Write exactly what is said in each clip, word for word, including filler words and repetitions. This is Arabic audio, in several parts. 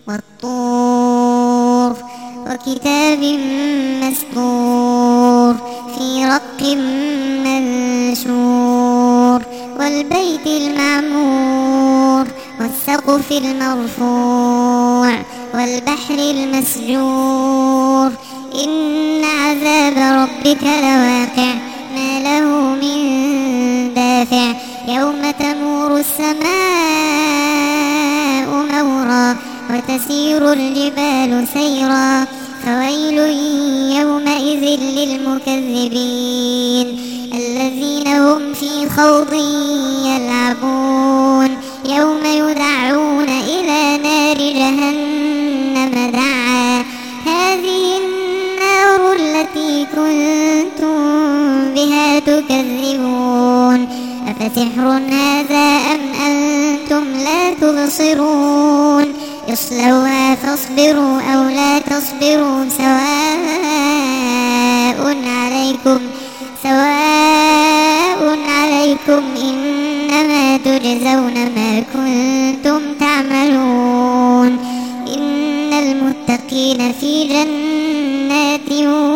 والطور وكتاب مسطور في رق منشور والبيت المعمور والسقف المرفوع والبحر المسجور إن عذاب ربك لواقع ما له من دافع يوم تمور السماء مورا وتسير الجبال سيرا فويل يومئذ للمكذبين الذين هم في خوض يلعبون يوم يدعون إلى نار جهنم دعا هذه النار التي كنتم بها تكذبون أفسحر هذا أم أنتم لا تبصرون اصلوها فاصبروا أو لا تصبروا سواء عليكم سواء عليكم إنما تجزون ما كنتم تعملون إن المتقين في جنات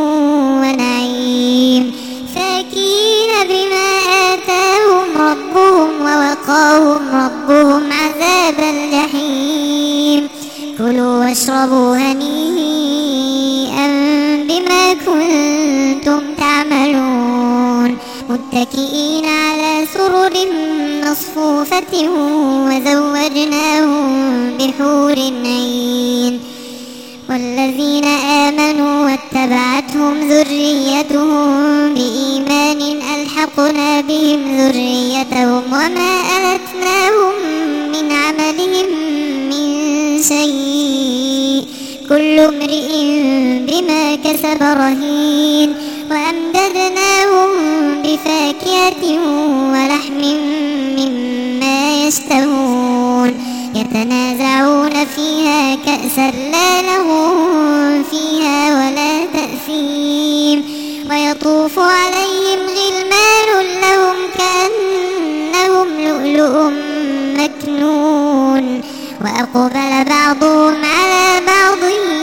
ونعيم فاكهين بما آتاهم ربهم ووقاهم ربهم عذاب الجحيم كلوا واشربوا هنيئا بما كنتم تعملون متكئين على سرر مصفوفة وزوجناهم بحور عين والذين آمنوا واتبعتهم ذريتهم بإيمان ألحقنا بهم ذريتهم وما ألتناهم من عملهم من شيء كل امرئ بما كسب رهين وأمددناهم بفاكهة ولحم مما يشتهون يتنازعون فيها كأسا لا لغو فيها ولا تأثيم ويطوف عليهم غلمان لهم كأنهم لؤلؤ مكنون وأقبل بعضهم على بعض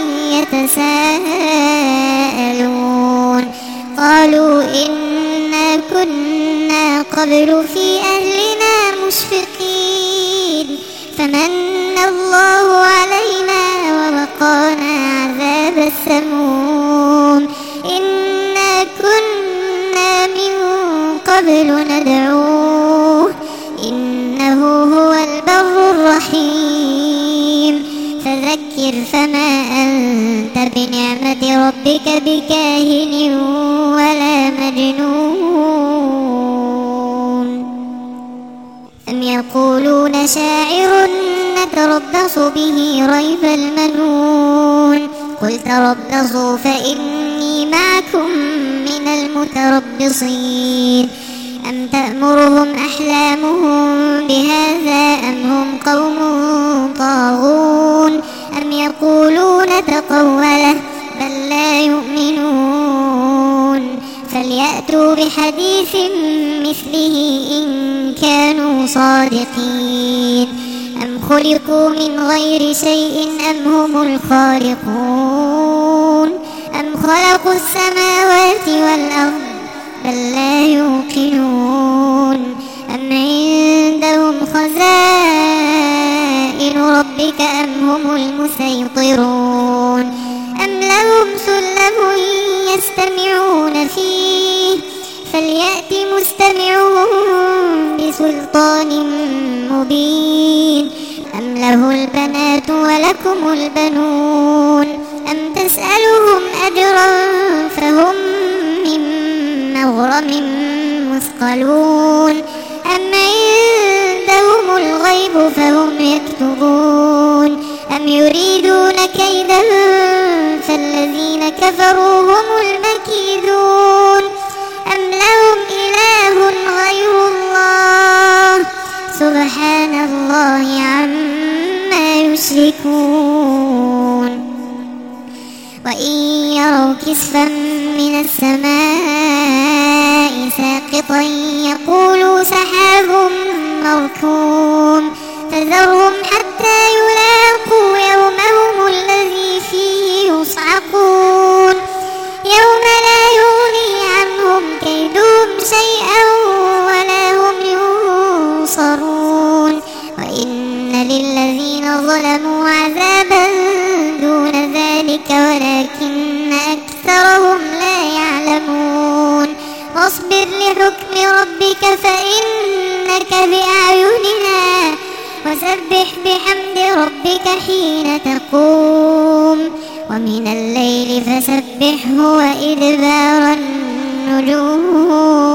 يتساءلون قالوا إنا كنا قبل في أهلنا مشفقين فمن الله علينا ووقانا عذاب السموم إنا كنا من قبل ندعوه إنه هو البر الرحيم فذكر فما أنت بنعمة ربك بكاهن ولا مجنون أم يقولون شاعر نتربص به ريب المنون قل تربصوا فإني معكم من المتربصين أم تأمرهم أحلامهم بهذا أم هم قوم طاغون أم يقولون تقوله بل لا يؤمنون فليأتوا بحديث مثله إن كانوا صادقين أم خلقوا من غير شيء أم هم الخالقون أم خلقوا السماوات والأرض بل لا يوقنون أم عندهم خزائن ربك أم هم المسيطرون أم لهم سلم يستمعون فيه فليأت مستمعهم بسلطان مبين أم له البنات ولكم البنون أم تسألهم أجرا فهم من مغرم مثقلون أم عندهم الغيب فهم يكتبون أم يريدون كيدا فالذين كفروا هم المكيدون أم لهم إله غير الله سبحان الله عما يشركون وإن يروا كسفا من السماء ساقطا يقولوا سحاب مركوم فذرهم حتى يلاقوا يومهم لحكم ربك فإنك بأعيننا وسبح بحمد ربك حين تقوم ومن الليل فسبحه وإدبار النجوم